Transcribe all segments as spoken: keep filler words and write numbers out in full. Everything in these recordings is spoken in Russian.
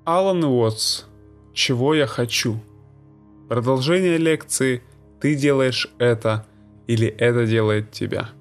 Алан Уотс. Чего я хочу? Продолжение лекции «Ты делаешь это» или «Это делает тебя».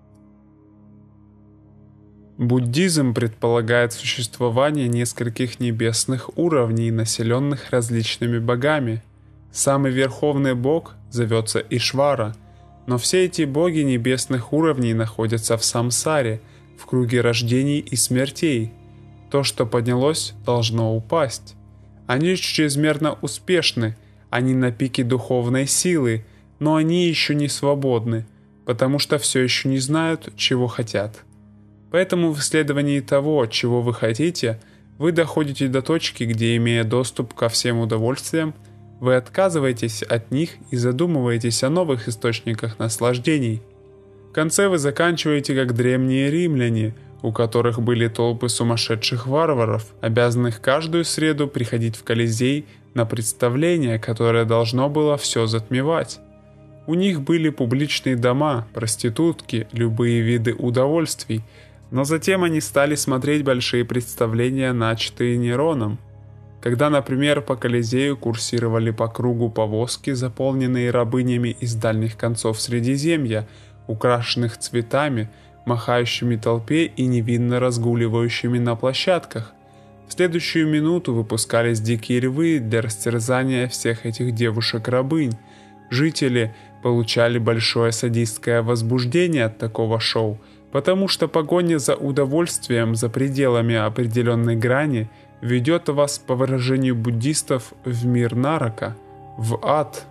Буддизм предполагает существование нескольких небесных уровней, населенных различными богами. Самый верховный бог зовется Ишвара, но все эти боги небесных уровней находятся в самсаре, в круге рождений и смертей. То, что поднялось, должно упасть. Они чрезмерно успешны, они на пике духовной силы, но они еще не свободны, потому что все еще не знают, чего хотят. Поэтому в исследовании того, чего вы хотите, вы доходите до точки, где, имея доступ ко всем удовольствиям, вы отказываетесь от них и задумываетесь о новых источниках наслаждений. В конце вы заканчиваете как древние римляне, у которых были толпы сумасшедших варваров, обязанных каждую среду приходить в Колизей на представление, которое должно было все затмевать. У них были публичные дома, проститутки, любые виды удовольствий, но затем они стали смотреть большие представления, начатые Нероном. Когда, например, по Колизею курсировали по кругу повозки, заполненные рабынями из дальних концов Средиземья, украшенных цветами, махающими толпе и невинно разгуливающими на площадках. В следующую минуту выпускались дикие львы для растерзания всех этих девушек-рабынь. Жители получали большое садистское возбуждение от такого шоу, потому что погоня за удовольствием за пределами определенной грани ведет вас, по выражению буддистов, в мир нарака, в ад.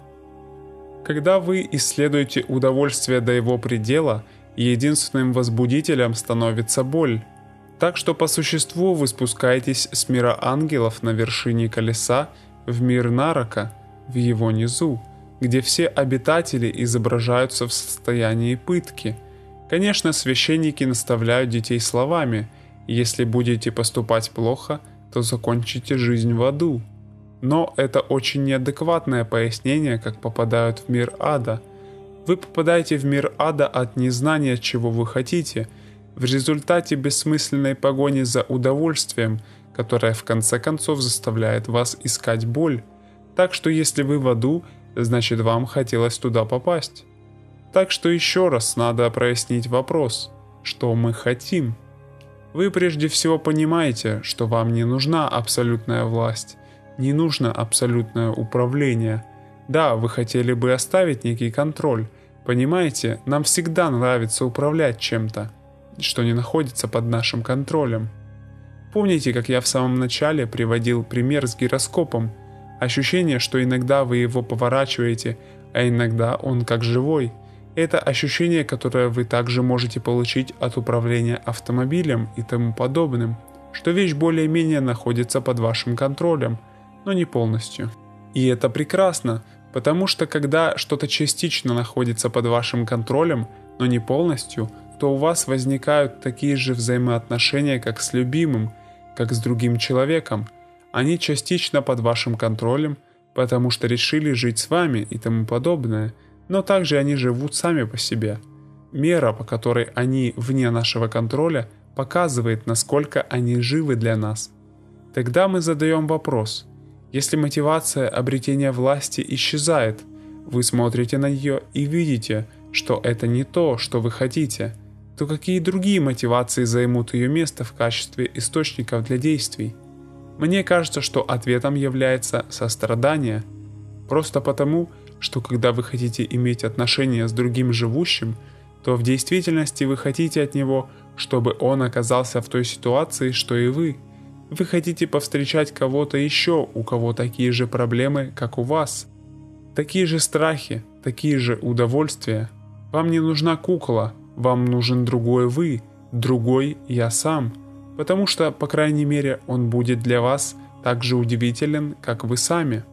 Когда вы исследуете удовольствие до его предела, единственным возбудителем становится боль. Так что по существу вы спускаетесь с мира ангелов на вершине колеса в мир нарака, в его низу, где все обитатели изображаются в состоянии пытки. Конечно, священники наставляют детей словами: «Если будете поступать плохо, то закончите жизнь в аду». Но это очень неадекватное пояснение, как попадают в мир ада. Вы попадаете в мир ада от незнания, чего вы хотите, в результате бессмысленной погони за удовольствием, которая в конце концов заставляет вас искать боль. Так что если вы в аду, значит вам хотелось туда попасть. Так что еще раз надо прояснить вопрос, что мы хотим. Вы прежде всего понимаете, что вам не нужна абсолютная власть, не нужно абсолютное управление. Да, вы хотели бы оставить некий контроль. Понимаете, нам всегда нравится управлять чем-то, что не находится под нашим контролем. Помните, как я в самом начале приводил пример с гироскопом? Ощущение, что иногда вы его поворачиваете, а иногда он как живой. Это ощущение, которое вы также можете получить от управления автомобилем и тому подобным, что вещь более-менее находится под вашим контролем, но не полностью. И это прекрасно, потому что когда что-то частично находится под вашим контролем, но не полностью, то у вас возникают такие же взаимоотношения, как с любимым, как с другим человеком. Они частично под вашим контролем, потому что решили жить с вами и тому подобное, но также они живут сами по себе. Мера, по которой они вне нашего контроля, показывает, насколько они живы для нас. Тогда мы задаем вопрос: если мотивация обретения власти исчезает, вы смотрите на нее и видите, что это не то, что вы хотите, то какие другие мотивации займут ее место в качестве источников для действий? Мне кажется, что ответом является сострадание. Просто потому, что когда вы хотите иметь отношения с другим живущим, то в действительности вы хотите от него, чтобы он оказался в той ситуации, что и вы. Вы хотите повстречать кого-то еще, у кого такие же проблемы, как у вас. Такие же страхи, такие же удовольствия. Вам не нужна кукла, вам нужен другой вы, другой я сам. Потому что, по крайней мере, он будет для вас так же удивителен, как вы сами.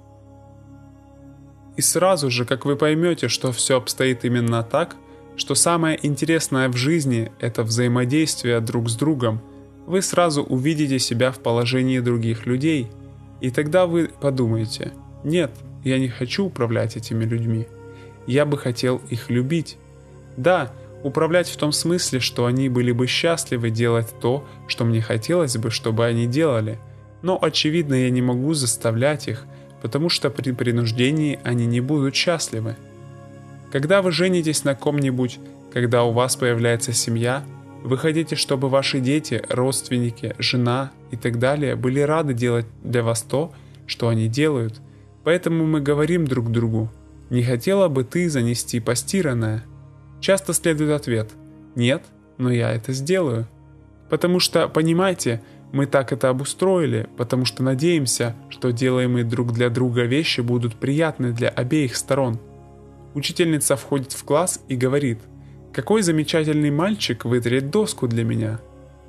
И сразу же, как вы поймете, что все обстоит именно так, что самое интересное в жизни – это взаимодействие друг с другом, вы сразу увидите себя в положении других людей. И тогда вы подумаете: нет, я не хочу управлять этими людьми. Я бы хотел их любить. Да, управлять в том смысле, что они были бы счастливы делать то, что мне хотелось бы, чтобы они делали. Но, очевидно, я не могу заставлять их, потому что при принуждении они не будут счастливы. Когда вы женитесь на ком-нибудь, когда у вас появляется семья, вы хотите, чтобы ваши дети, родственники, жена и так далее были рады делать для вас то, что они делают. Поэтому мы говорим друг другу: «Не хотела бы ты занести постиранное?» Часто следует ответ: «Нет, но я это сделаю». Потому что, понимаете, мы так это обустроили, потому что надеемся, что делаемые друг для друга вещи будут приятны для обеих сторон. Учительница входит в класс и говорит: «Какой замечательный мальчик вытрет доску для меня».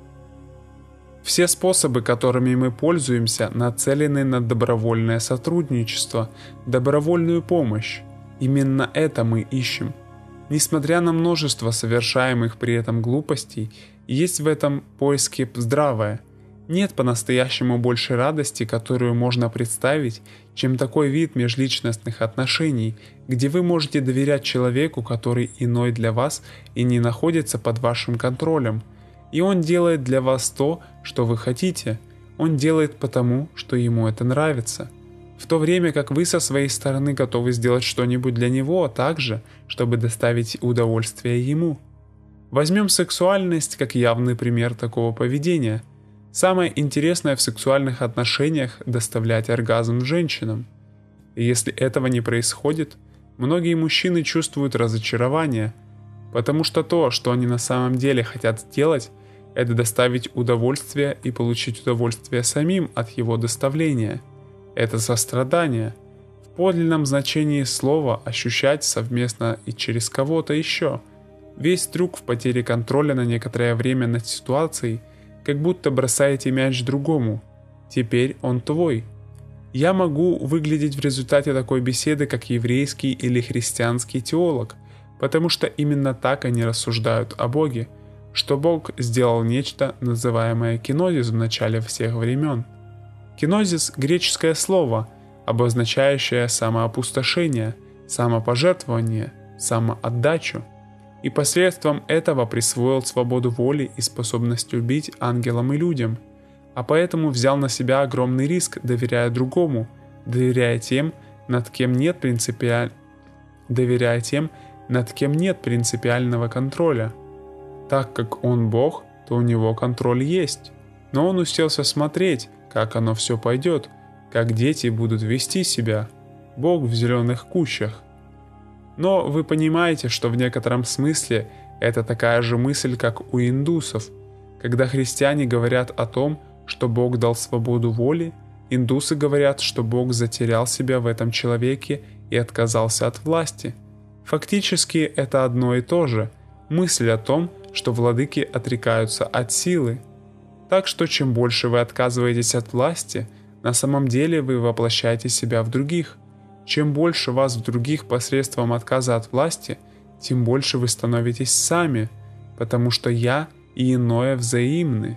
Все способы, которыми мы пользуемся, нацелены на добровольное сотрудничество, добровольную помощь. Именно это мы ищем. Несмотря на множество совершаемых при этом глупостей, есть в этом поиске здравое. Нет по-настоящему большей радости, которую можно представить, чем такой вид межличностных отношений, где вы можете доверять человеку, который иной для вас и не находится под вашим контролем. И он делает для вас то, что вы хотите. Он делает потому, что ему это нравится. В то время как вы со своей стороны готовы сделать что-нибудь для него также, чтобы доставить удовольствие ему. Возьмем сексуальность как явный пример такого поведения. Самое интересное в сексуальных отношениях – доставлять оргазм женщинам. И если этого не происходит, многие мужчины чувствуют разочарование, потому что то, что они на самом деле хотят сделать, это доставить удовольствие и получить удовольствие самим от его доставления. Это сострадание. В подлинном значении слова ощущать совместно и через кого-то еще. Весь трюк в потере контроля на некоторое время над ситуацией, как будто бросаете мяч другому. Теперь он твой. Я могу выглядеть в результате такой беседы как еврейский или христианский теолог, потому что именно так они рассуждают о Боге, что Бог сделал нечто, называемое кинозис в начале всех времен. Кинозис – греческое слово, обозначающее самоопустошение, самопожертвование, самоотдачу, и посредством этого присвоил свободу воли и способность любить ангелам и людям, а поэтому взял на себя огромный риск, доверяя другому, доверяя тем, над кем нет принципиаль... доверяя тем, над кем нет принципиального контроля. Так как он Бог, то у него контроль есть, но он уселся смотреть, как оно все пойдет, как дети будут вести себя. Бог в зеленых кущах. Но вы понимаете, что в некотором смысле это такая же мысль, как у индусов. Когда христиане говорят о том, что Бог дал свободу воли, индусы говорят, что Бог затерял себя в этом человеке и отказался от власти. Фактически это одно и то же. Мысль о том, что владыки отрекаются от силы. Так что чем больше вы отказываетесь от власти, на самом деле вы воплощаете себя в других. Чем больше вас в других посредством отказа от власти, тем больше вы становитесь сами, потому что «я» и иное взаимны.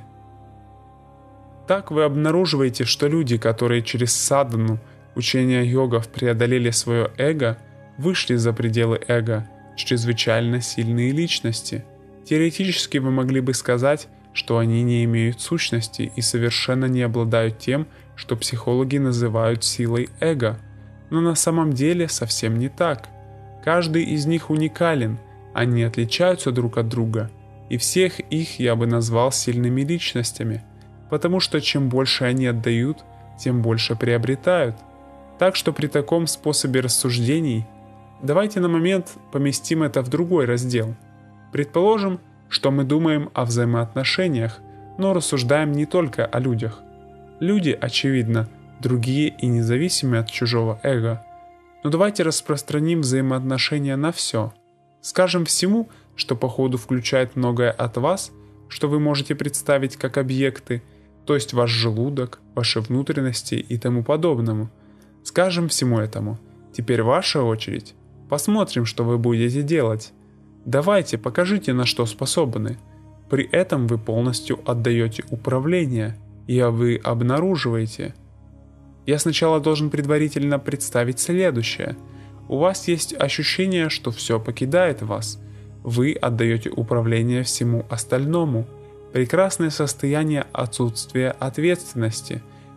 Так вы обнаруживаете, что люди, которые через садхану, учения йогов, преодолели свое эго, вышли за пределы эго, чрезвычайно сильные личности. Теоретически вы могли бы сказать, что они не имеют сущности и совершенно не обладают тем, что психологи называют силой эго. Но на самом деле совсем не так. Каждый из них уникален, они отличаются друг от друга, и всех их я бы назвал сильными личностями, потому что чем больше они отдают, тем больше приобретают. Так что при таком способе рассуждений давайте на момент поместим это в другой раздел. Предположим, что мы думаем о взаимоотношениях, но рассуждаем не только о людях. Люди, очевидно, другие и независимые от чужого эго. Но давайте распространим взаимоотношения на все. Скажем всему, что по ходу включает многое от вас, что вы можете представить как объекты, то есть ваш желудок, ваши внутренности и тому подобному. Скажем всему этому. Теперь ваша очередь. Посмотрим, что вы будете делать. Давайте, покажите, на что способны. При этом вы полностью отдаете управление, и вы обнаруживаете. Я сначала должен предварительно представить следующее. У вас есть ощущение, что все покидает вас. Вы отдаете управление всему остальному. Прекрасное состояние отсутствия ответственности.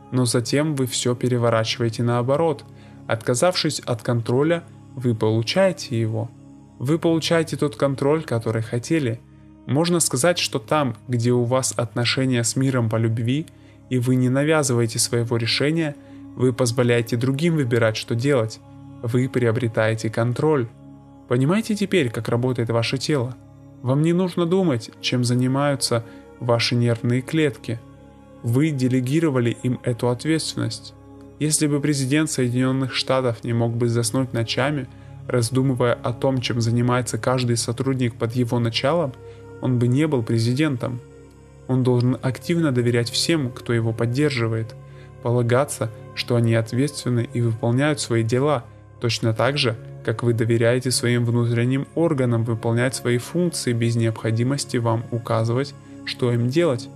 но затем вы все переворачиваете наоборот. Отказавшись от контроля, вы получаете его. Вы получаете тот контроль, который хотели. Можно сказать, что там, где у вас отношения с миром по любви, и вы не навязываете своего решения, вы позволяете другим выбирать, что делать. Вы приобретаете контроль. Понимаете теперь, как работает ваше тело? Вам не нужно думать, чем занимаются ваши нервные клетки. Вы делегировали им эту ответственность. Если бы президент Соединенных Штатов не мог бы заснуть ночами, раздумывая о том, чем занимается каждый сотрудник под его началом, он бы не был президентом. Он должен активно доверять всем, кто его поддерживает, полагаться, что они ответственны и выполняют свои дела, точно так же, как вы доверяете своим внутренним органам выполнять свои функции без необходимости вам указывать, что им делать.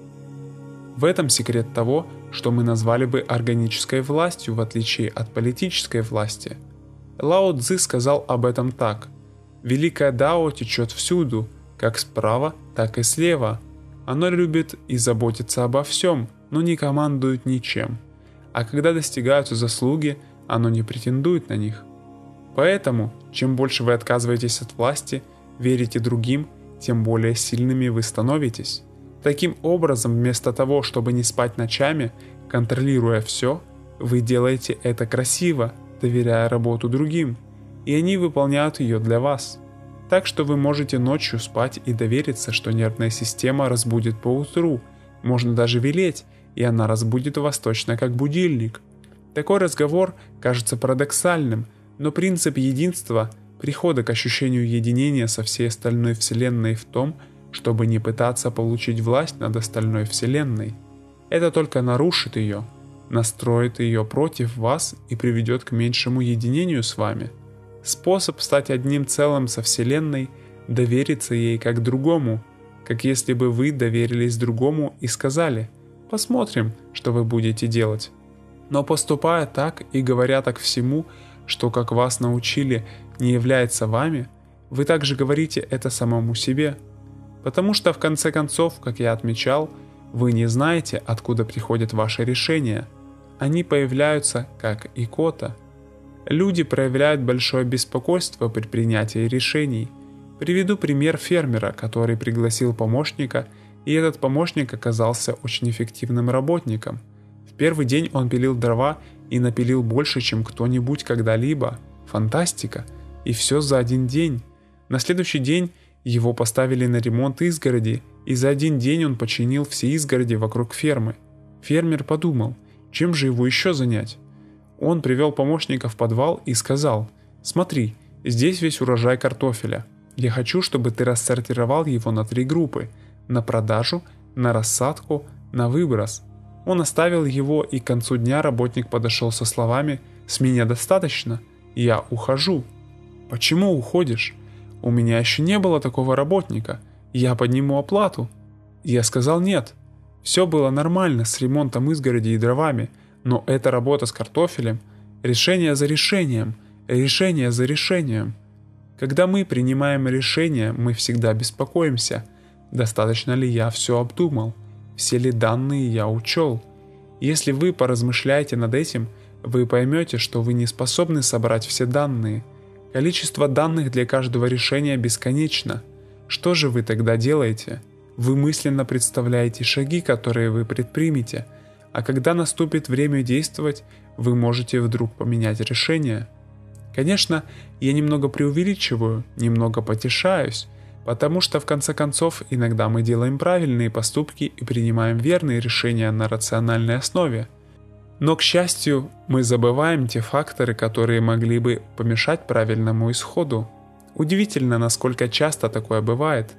В этом секрет того, что мы назвали бы органической властью, в отличие от политической власти. Лао Цзы сказал об этом так: «Великое Дао течет всюду, как справа, так и слева. Оно любит и заботится обо всем, но не командует ничем. А когда достигаются заслуги, оно не претендует на них». Поэтому, чем больше вы отказываетесь от власти, верите другим, тем более сильными вы становитесь. Таким образом, вместо того, чтобы не спать ночами, контролируя все, вы делаете это красиво, доверяя работу другим, и они выполняют ее для вас. Так что вы можете ночью спать и довериться, что нервная система разбудит поутру, можно даже велеть, и она разбудит вас точно как будильник. Такой разговор кажется парадоксальным, но принцип единства, прихода к ощущению единения со всей остальной Вселенной в том, чтобы не пытаться получить власть над остальной Вселенной. Это только нарушит ее, настроит ее против вас и приведет к меньшему единению с вами. Способ стать одним целым со Вселенной – довериться ей как другому, как если бы вы доверились другому и сказали: «Посмотрим, что вы будете делать». Но поступая так и говоря так всему, что, как вас научили, не является вами, вы также говорите это самому себе. Потому что, в конце концов, как я отмечал, вы не знаете, откуда приходят ваши решения. Они появляются как икота. Люди проявляют большое беспокойство при принятии решений. Приведу пример фермера, который пригласил помощника, и этот помощник оказался очень эффективным работником. В первый день он пилил дрова и напилил больше, чем кто-нибудь когда-либо. Фантастика! И все за один день. На следующий день его поставили на ремонт изгороди, и за один день он починил все изгороди вокруг фермы. Фермер подумал, чем же его еще занять? Он привел помощника в подвал и сказал: «Смотри, здесь весь урожай картофеля. Я хочу, чтобы ты рассортировал его на три группы: на продажу, на рассадку, на выброс». Он оставил его, и к концу дня работник подошел со словами: «С меня достаточно, я ухожу». «Почему уходишь? У меня еще не было такого работника, я подниму оплату». Я сказал: «Нет, все было нормально с ремонтом изгороди и дровами, но эта работа с картофелем – решение за решением, решение за решением». Когда мы принимаем решение, мы всегда беспокоимся: достаточно ли я все обдумал, все ли данные я учел. Если вы поразмышляете над этим, вы поймете, что вы не способны собрать все данные. Количество данных для каждого решения бесконечно. Что же вы тогда делаете? Вы мысленно представляете шаги, которые вы предпримете, а когда наступит время действовать, вы можете вдруг поменять решение. Конечно, я немного преувеличиваю, немного потешаюсь, потому что в конце концов иногда мы делаем правильные поступки и принимаем верные решения на рациональной основе. Но, к счастью, мы забываем те факторы, которые могли бы помешать правильному исходу. Удивительно, насколько часто такое бывает.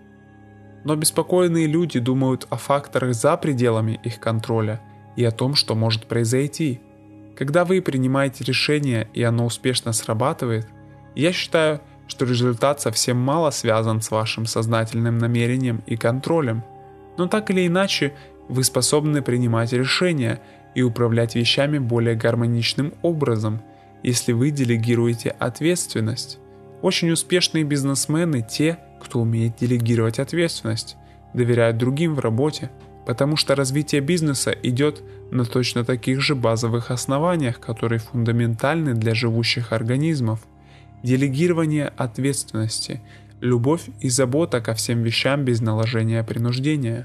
Но беспокойные люди думают о факторах за пределами их контроля и о том, что может произойти. Когда вы принимаете решение и оно успешно срабатывает, я считаю, что результат совсем мало связан с вашим сознательным намерением и контролем. Но так или иначе, вы способны принимать решения и управлять вещами более гармоничным образом, если вы делегируете ответственность. Очень успешные бизнесмены – те, кто умеет делегировать ответственность, доверяют другим в работе, потому что развитие бизнеса идет на точно таких же базовых основаниях, которые фундаментальны для живущих организмов. Делегирование ответственности, любовь и забота ко всем вещам без наложения принуждения.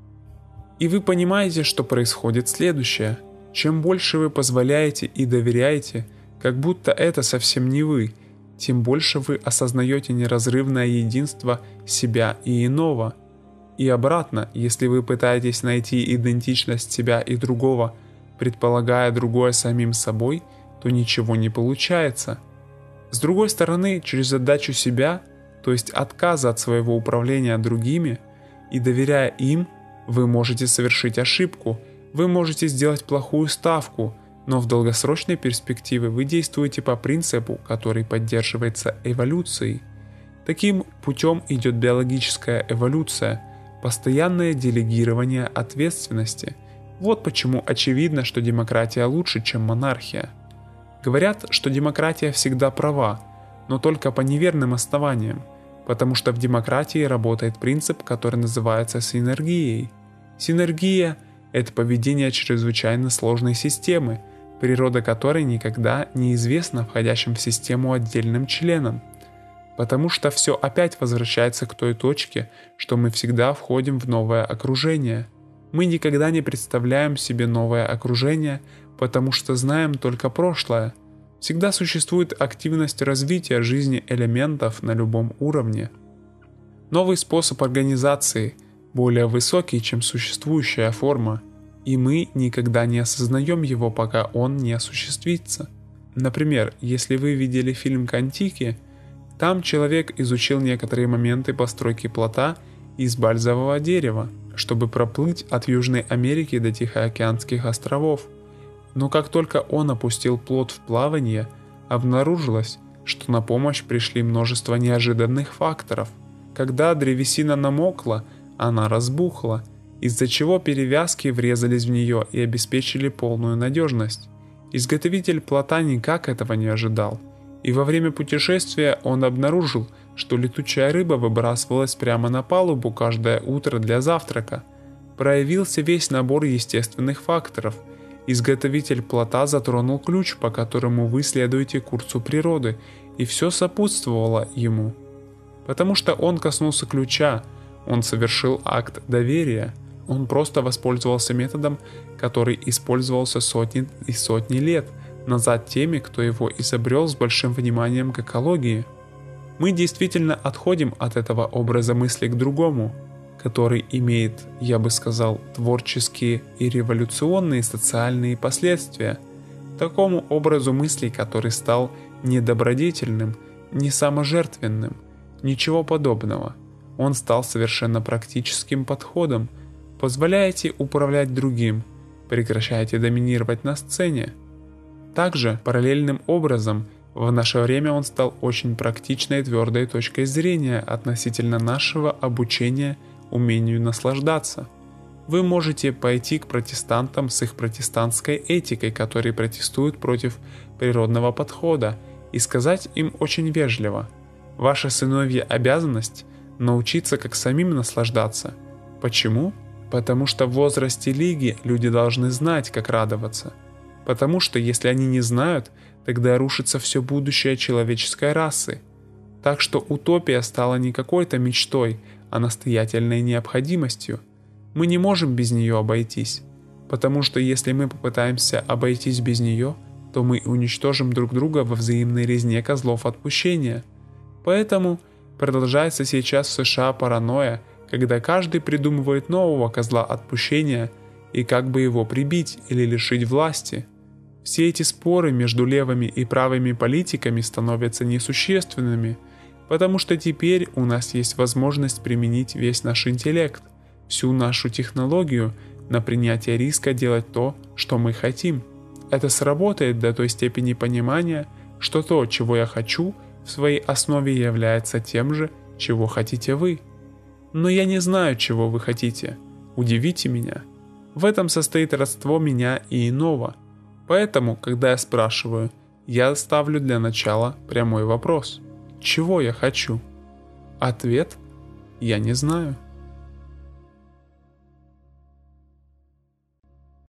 И вы понимаете, что происходит следующее. Чем больше вы позволяете и доверяете, как будто это совсем не вы, тем больше вы осознаете неразрывное единство себя и иного. И обратно, если вы пытаетесь найти идентичность себя и другого, предполагая другое самим собой, то ничего не получается. С другой стороны, через отдачу себя, то есть отказа от своего управления другими, и доверяя им, вы можете совершить ошибку, вы можете сделать плохую ставку, но в долгосрочной перспективе вы действуете по принципу, который поддерживается эволюцией. Таким путем идет биологическая эволюция, постоянное делегирование ответственности. Вот почему очевидно, что демократия лучше, чем монархия. Говорят, что демократия всегда права, но только по неверным основаниям, потому что в демократии работает принцип, который называется синергией. Синергия – это поведение чрезвычайно сложной системы, природа которой никогда не известна входящим в систему отдельным членам. Потому что все опять возвращается к той точке, что мы всегда входим в новое окружение. Мы никогда не представляем себе новое окружение, потому что знаем только прошлое. Всегда существует активность развития жизни элементов на любом уровне. Новый способ организации, более высокий, чем существующая форма, и мы никогда не осознаем его, пока он не осуществится. Например, если вы видели фильм «Кон-Тики», там человек изучил некоторые моменты постройки плота из бальзового дерева, чтобы проплыть от Южной Америки до Тихоокеанских островов. Но как только он опустил плот в плавание, обнаружилось, что на помощь пришли множество неожиданных факторов. Когда древесина намокла, она разбухла, из-за чего перевязки врезались в нее и обеспечили полную надежность. Изготовитель плота никак этого не ожидал, и во время путешествия он обнаружил, что летучая рыба выбрасывалась прямо на палубу каждое утро для завтрака. Проявился весь набор естественных факторов. Изготовитель плота затронул ключ, по которому вы следуете курсу природы, и все сопутствовало ему. Потому что он коснулся ключа, он совершил акт доверия. Он просто воспользовался методом, который использовался сотни и сотни лет назад теми, кто его изобрел с большим вниманием к экологии. Мы действительно отходим от этого образа мысли к другому, который имеет, я бы сказал, творческие и революционные социальные последствия, такому образу мысли, который стал не добродетельным, не саможертвенным, ничего подобного. Он стал совершенно практическим подходом. Позволяете управлять другим, прекращаете доминировать на сцене. Также, параллельным образом, в наше время он стал очень практичной и твердой точкой зрения относительно нашего обучения умению наслаждаться. Вы можете пойти к протестантам с их протестантской этикой, которые протестуют против природного подхода, и сказать им очень вежливо: ваша сыновья обязанность научиться как самим наслаждаться. Почему? Потому что в возрасте лиги люди должны знать, как радоваться. Потому что если они не знают, тогда рушится все будущее человеческой расы. Так что утопия стала не какой-то мечтой, а настоятельной необходимостью. Мы не можем без нее обойтись, потому что если мы попытаемся обойтись без нее, то мы уничтожим друг друга во взаимной резне козлов отпущения. Поэтому продолжается сейчас в США паранойя, когда каждый придумывает нового козла отпущения и как бы его прибить или лишить власти. Все эти споры между левыми и правыми политиками становятся несущественными, потому что теперь у нас есть возможность применить весь наш интеллект, всю нашу технологию на принятие риска делать то, что мы хотим. Это сработает до той степени понимания, что то, чего я хочу, в своей основе является тем же, чего хотите вы. Но я не знаю, чего вы хотите. Удивите меня. В этом состоит родство меня и иного. Поэтому, когда я спрашиваю, я ставлю для начала прямой вопрос. Чего я хочу? Ответ – я не знаю.